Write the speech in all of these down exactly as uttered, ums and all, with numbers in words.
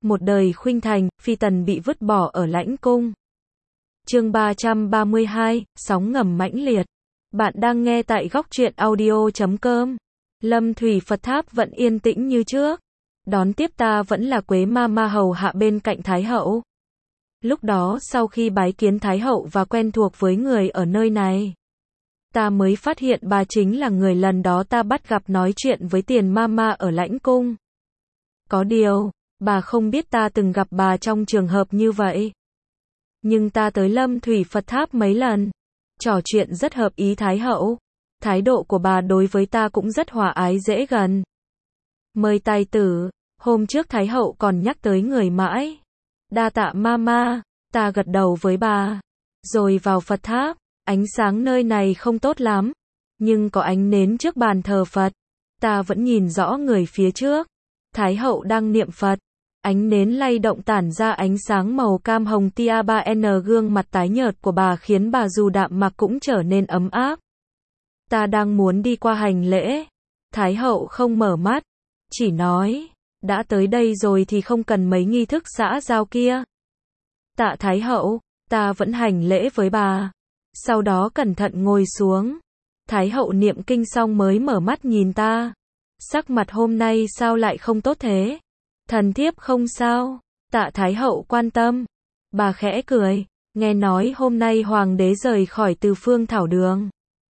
Một đời khuynh thành, phi tần bị vứt bỏ ở lãnh cung. Chương ba trăm ba mươi hai, sóng ngầm mãnh liệt. Bạn đang nghe tại góc truyện audio chấm com. Lâm Thủy Phật Tháp vẫn yên tĩnh như trước. Đón tiếp ta vẫn là Quế Ma Ma hầu hạ bên cạnh Thái hậu. Lúc đó sau khi bái kiến Thái hậu và quen thuộc với người ở nơi này, ta mới phát hiện bà chính là người lần đó ta bắt gặp nói chuyện với Tiền Ma Ma ở lãnh cung. Có điều, bà không biết ta từng gặp bà trong trường hợp như vậy. Nhưng ta tới Lâm Thủy Phật Tháp mấy lần, trò chuyện rất hợp ý Thái hậu. Thái độ của bà đối với ta cũng rất hòa ái dễ gần. Mời tài tử, hôm trước Thái hậu còn nhắc tới người mãi. Đa tạ Mama, ta gật đầu với bà. Rồi vào Phật Tháp, ánh sáng nơi này không tốt lắm, nhưng có ánh nến trước bàn thờ Phật. Ta vẫn nhìn rõ người phía trước. Thái hậu đang niệm Phật. Ánh nến lay động tản ra ánh sáng màu cam hồng tia ba N, gương mặt tái nhợt của bà khiến bà dù đạm mặc cũng trở nên ấm áp. Ta đang muốn đi qua hành lễ. Thái hậu không mở mắt, chỉ nói, đã tới đây rồi thì không cần mấy nghi thức xã giao kia. Tạ Thái hậu, ta vẫn hành lễ với bà. Sau đó cẩn thận ngồi xuống. Thái hậu niệm kinh xong mới mở mắt nhìn ta. Sắc mặt hôm nay sao lại không tốt thế? Thần thiếp không sao. Tạ Thái hậu quan tâm. Bà khẽ cười, nghe nói hôm nay hoàng đế rời khỏi Từ Phương Thảo Đường,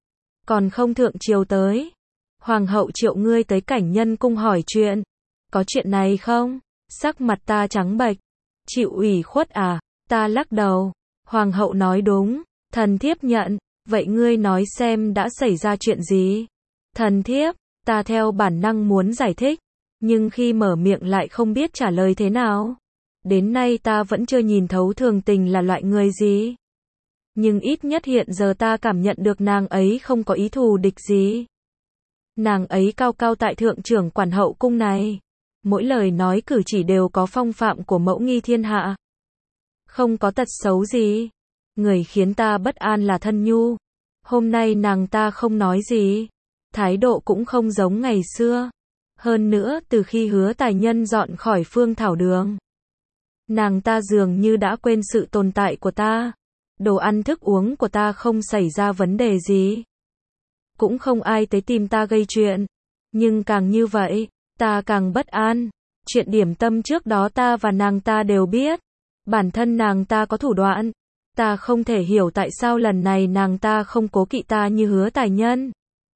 còn không thượng triều tới. Hoàng hậu triệu ngươi tới Cảnh Nhân cung hỏi chuyện. Có chuyện này không? Sắc mặt ta trắng bệch. Chịu ủy khuất à? Ta lắc đầu. Hoàng hậu nói đúng. Thần thiếp nhận. Vậy ngươi nói xem đã xảy ra chuyện gì? Thần thiếp, ta theo bản năng muốn giải thích, nhưng khi mở miệng lại không biết trả lời thế nào. Đến nay ta vẫn chưa nhìn thấu Thường Tình là loại người gì. Nhưng ít nhất hiện giờ ta cảm nhận được nàng ấy không có ý thù địch gì. Nàng ấy cao cao tại thượng trưởng quản hậu cung này. Mỗi lời nói cử chỉ đều có phong phạm của mẫu nghi thiên hạ. Không có tật xấu gì. Người khiến ta bất an là Thân Nhu. Hôm nay nàng ta không nói gì. Thái độ cũng không giống ngày xưa. Hơn nữa từ khi Hứa Tài Nhân dọn khỏi Phương Thảo Đường, nàng ta dường như đã quên sự tồn tại của ta. Đồ ăn thức uống của ta không xảy ra vấn đề gì. Cũng không ai tới tìm ta gây chuyện. Nhưng càng như vậy, ta càng bất an. Chuyện điểm tâm trước đó ta và nàng ta đều biết. Bản thân nàng ta có thủ đoạn. Ta không thể hiểu tại sao lần này nàng ta không cố kỵ ta như Hứa Tài Nhân.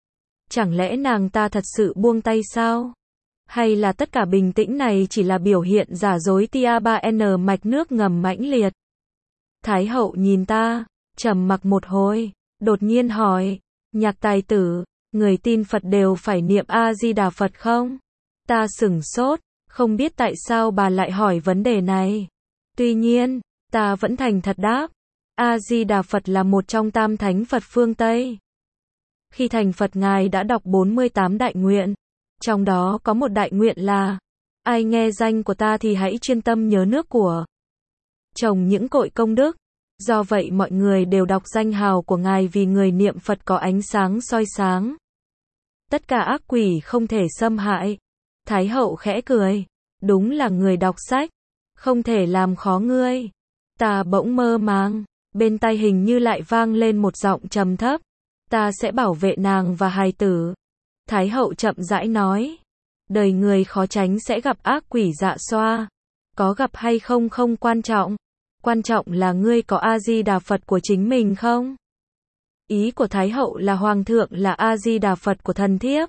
Chẳng lẽ nàng ta thật sự buông tay sao? Hay là tất cả bình tĩnh này chỉ là biểu hiện giả dối tia ba N mạch nước ngầm mãnh liệt? Thái hậu nhìn ta, trầm mặc một hồi, đột nhiên hỏi, Nhạc tài tử, người tin Phật đều phải niệm A-di-đà Phật không? Ta sửng sốt, không biết tại sao bà lại hỏi vấn đề này. Tuy nhiên, ta vẫn thành thật đáp, A-di-đà Phật là một trong tam thánh Phật phương Tây. Khi thành Phật Ngài đã đọc bốn mươi tám đại nguyện, trong đó có một đại nguyện là, ai nghe danh của ta thì hãy chuyên tâm nhớ nước của trồng những cội công đức. Do vậy mọi người đều đọc danh hào của Ngài vì người niệm Phật có ánh sáng soi sáng. Tất cả ác quỷ không thể xâm hại. Thái hậu khẽ cười, đúng là người đọc sách, không thể làm khó ngươi. Ta bỗng mơ màng, bên tai hình như lại vang lên một giọng trầm thấp, ta sẽ bảo vệ nàng và hài tử. Thái hậu chậm rãi nói, đời người khó tránh sẽ gặp ác quỷ dạ xoa. Có gặp hay không không quan trọng. Quan trọng là ngươi có A-di-đà Phật của chính mình không? Ý của Thái hậu là Hoàng thượng là A-di-đà Phật của thần thiếp.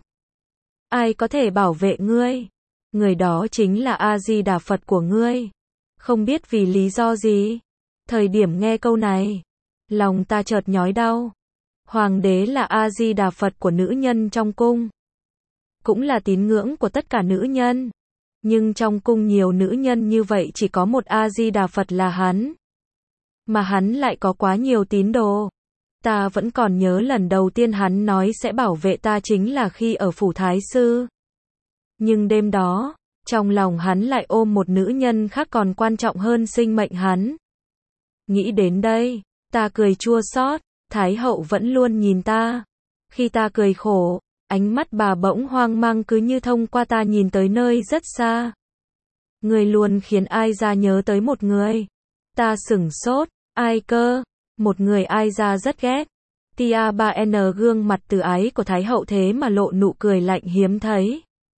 Ai có thể bảo vệ ngươi? Người đó chính là A-di-đà Phật của ngươi. Không biết vì lý do gì. Thời điểm nghe câu này, lòng ta chợt nhói đau. Hoàng đế là A-di-đà Phật của nữ nhân trong cung. Cũng là tín ngưỡng của tất cả nữ nhân. Nhưng trong cung nhiều nữ nhân như vậy chỉ có một A-di-đà Phật là hắn. Mà hắn lại có quá nhiều tín đồ. Ta vẫn còn nhớ lần đầu tiên hắn nói sẽ bảo vệ ta chính là khi ở phủ Thái sư. Nhưng đêm đó, trong lòng hắn lại ôm một nữ nhân khác còn quan trọng hơn sinh mệnh hắn. Nghĩ đến đây, ta cười chua xót. Thái hậu vẫn luôn nhìn ta. Khi ta cười khổ, ánh mắt bà bỗng hoang mang cứ như thông qua ta nhìn tới nơi rất xa. Người luôn khiến ai ra nhớ tới một người. Ta sửng sốt, ai cơ? Một người ai ra rất ghét. Tia ba N gương mặt từ ái của Thái hậu thế mà lộ nụ cười lạnh hiếm thấy.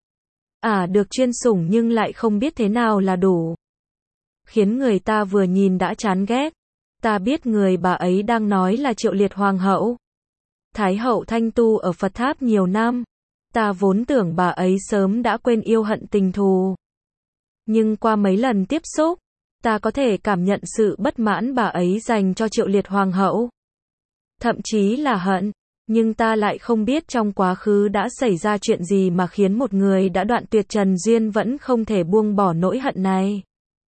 À được chuyên sủng nhưng lại không biết thế nào là đủ. Khiến người ta vừa nhìn đã chán ghét. Ta biết người bà ấy đang nói là Triệu Liệt Hoàng hậu. Thái hậu thanh tu ở Phật Tháp nhiều năm. Ta vốn tưởng bà ấy sớm đã quên yêu hận tình thù. Nhưng qua mấy lần tiếp xúc, ta có thể cảm nhận sự bất mãn bà ấy dành cho Triệu Liệt Hoàng hậu. Thậm chí là hận. Nhưng ta lại không biết trong quá khứ đã xảy ra chuyện gì mà khiến một người đã đoạn tuyệt trần duyên vẫn không thể buông bỏ nỗi hận này.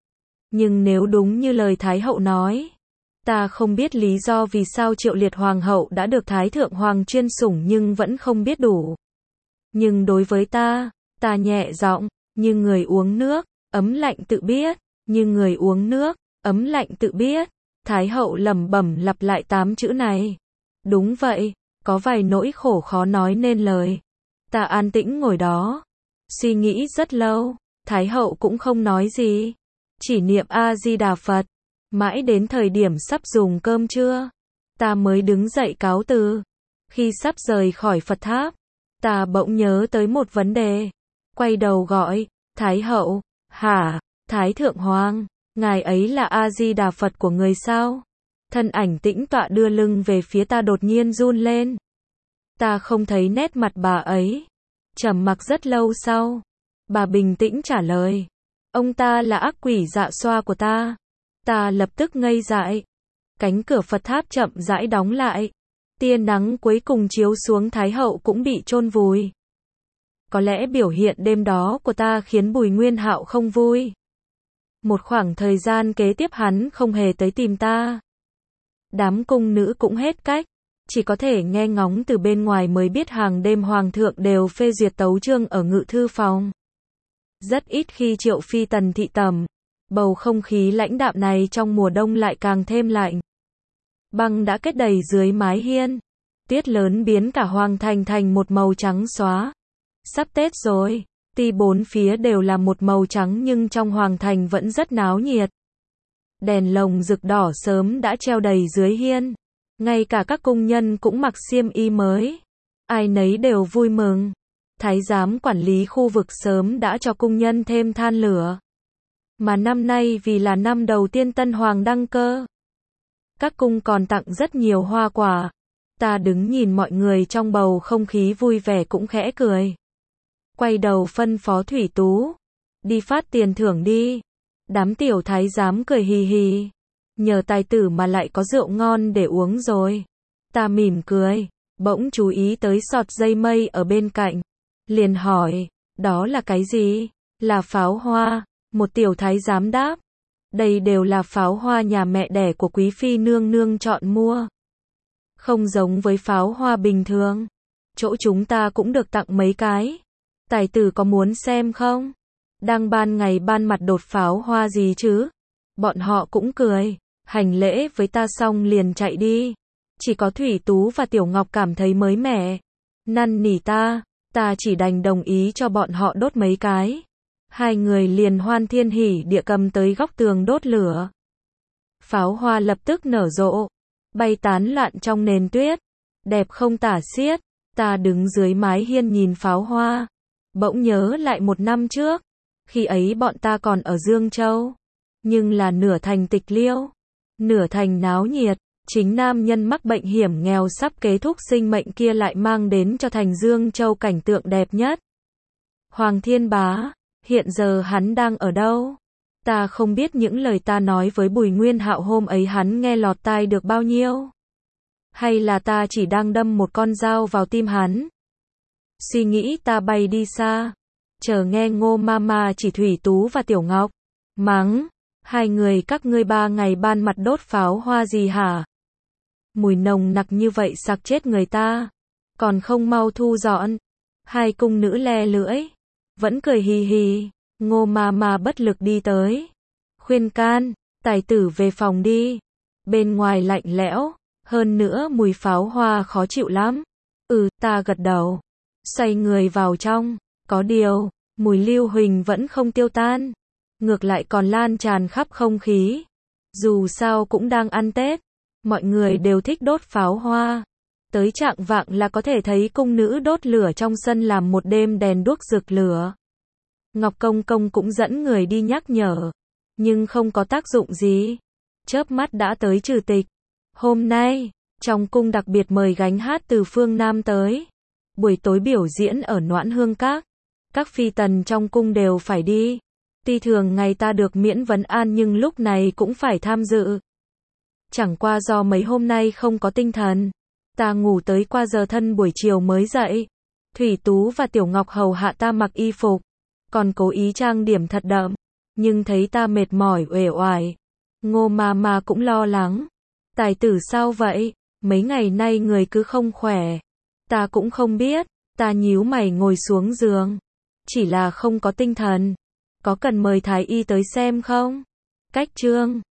Nhưng nếu đúng như lời Thái hậu nói, ta không biết lý do vì sao Triệu Liệt Hoàng hậu đã được Thái thượng hoàng chuyên sủng nhưng vẫn không biết đủ. Nhưng đối với ta, ta nhẹ giọng, như người uống nước, ấm lạnh tự biết, như người uống nước, ấm lạnh tự biết. Thái hậu lẩm bẩm lặp lại tám chữ này. Đúng vậy, có vài nỗi khổ khó nói nên lời. Ta an tĩnh ngồi đó, suy nghĩ rất lâu, Thái hậu cũng không nói gì, chỉ niệm A Di Đà Phật. Mãi đến thời điểm sắp dùng cơm trưa, ta mới đứng dậy cáo từ. Khi sắp rời khỏi Phật Tháp, ta bỗng nhớ tới một vấn đề. Quay đầu gọi, Thái hậu, hả, Thái thượng hoàng, ngài ấy là A Di Đà Phật của người sao? Thân ảnh tĩnh tọa đưa lưng về phía ta đột nhiên run lên. Ta không thấy nét mặt bà ấy. Trầm mặc rất lâu sau, bà bình tĩnh trả lời. Ông ta là ác quỷ dạ xoa của ta. Ta lập tức ngây dại. Cánh cửa Phật Tháp chậm rãi đóng lại. Tia nắng cuối cùng chiếu xuống Thái hậu cũng bị chôn vùi. Có lẽ biểu hiện đêm đó của ta khiến Bùi Nguyên Hạo không vui. Một khoảng thời gian kế tiếp hắn không hề tới tìm ta. Đám cung nữ cũng hết cách, chỉ có thể nghe ngóng từ bên ngoài mới biết hàng đêm hoàng thượng đều phê duyệt tấu chương ở ngự thư phòng. Rất ít khi Triệu Phi Tần thị tẩm, bầu không khí lãnh đạm này trong mùa đông lại càng thêm lạnh. Băng đã kết đầy dưới mái hiên, tuyết lớn biến cả hoàng thành thành một màu trắng xóa. Sắp Tết rồi, tuy bốn phía đều là một màu trắng nhưng trong hoàng thành vẫn rất náo nhiệt. Đèn lồng rực đỏ sớm đã treo đầy dưới hiên. Ngay cả các cung nhân cũng mặc xiêm y mới. Ai nấy đều vui mừng. Thái giám quản lý khu vực sớm đã cho cung nhân thêm than lửa. Mà năm nay vì là năm đầu tiên tân hoàng đăng cơ, các cung còn tặng rất nhiều hoa quả. Ta đứng nhìn mọi người trong bầu không khí vui vẻ cũng khẽ cười. Quay đầu phân phó Thủy Tú. Đi phát tiền thưởng đi. Đám tiểu thái giám cười hì hì. Nhờ tài tử mà lại có rượu ngon để uống rồi. Ta mỉm cười, bỗng chú ý tới sọt dây mây ở bên cạnh. Liền hỏi, đó là cái gì? Là pháo hoa. Một tiểu thái giám đáp. Đây đều là pháo hoa nhà mẹ đẻ của quý phi nương nương chọn mua. Không giống với pháo hoa bình thường. Chỗ chúng ta cũng được tặng mấy cái. Tài tử có muốn xem không? Đang ban ngày ban mặt đột pháo hoa gì chứ? Bọn họ cũng cười, hành lễ với ta xong liền chạy đi. Chỉ có Thủy Tú và Tiểu Ngọc cảm thấy mới mẻ. Năn nỉ ta, ta chỉ đành đồng ý cho bọn họ đốt mấy cái. Hai người liền hoan thiên hỉ địa cầm tới góc tường đốt lửa. Pháo hoa lập tức nở rộ, bay tán loạn trong nền tuyết. Đẹp không tả xiết, ta đứng dưới mái hiên nhìn pháo hoa. Bỗng nhớ lại một năm trước. Khi ấy bọn ta còn ở Dương Châu. Nhưng là nửa thành tịch liêu, nửa thành náo nhiệt. Chính nam nhân mắc bệnh hiểm nghèo sắp kết thúc sinh mệnh kia lại mang đến cho thành Dương Châu cảnh tượng đẹp nhất. Hoàng Thiên Bá, hiện giờ hắn đang ở đâu? Ta không biết những lời ta nói với Bùi Nguyên Hạo hôm ấy hắn nghe lọt tai được bao nhiêu. Hay là ta chỉ đang đâm một con dao vào tim hắn? Suy nghĩ ta bay đi xa. Chờ nghe Ngô Mama chỉ Thủy Tú và Tiểu Ngọc. Mắng, hai người các ngươi ba ngày ban mặt đốt pháo hoa gì hả? Mùi nồng nặc như vậy sặc chết người ta. Còn không mau thu dọn. Hai cung nữ le lưỡi. Vẫn cười hì hì. Ngô Mama bất lực đi tới. Khuyên can, tài tử về phòng đi. Bên ngoài lạnh lẽo. Hơn nữa mùi pháo hoa khó chịu lắm. Ừ, ta gật đầu. Xoay người vào trong. Có điều, mùi lưu huỳnh vẫn không tiêu tan. ngược lại còn lan tràn khắp không khí. Dù sao cũng đang ăn Tết, mọi người đều thích đốt pháo hoa. Tới chạng vạng là có thể thấy cung nữ đốt lửa trong sân làm một đêm đèn đuốc rực lửa. Ngọc Công Công cũng dẫn người đi nhắc nhở, nhưng không có tác dụng gì. Chớp mắt đã tới trừ tịch. Hôm nay, trong cung đặc biệt mời gánh hát từ phương Nam tới. Buổi tối biểu diễn ở Noãn Hương Các. Các phi tần trong cung đều phải đi. Tuy thường ngày ta được miễn vấn an nhưng lúc này cũng phải tham dự. Chẳng qua do mấy hôm nay không có tinh thần. Ta ngủ tới qua giờ thân buổi chiều mới dậy. Thủy Tú và Tiểu Ngọc hầu hạ ta mặc y phục. Còn cố ý trang điểm thật đậm. Nhưng thấy ta mệt mỏi uể oải. Ngô ma ma cũng lo lắng. Tài tử sao vậy? Mấy ngày nay người cứ không khỏe. Ta cũng không biết. Ta nhíu mày ngồi xuống giường. Chỉ là không có tinh thần. Có cần mời thái y tới xem không? Cách chương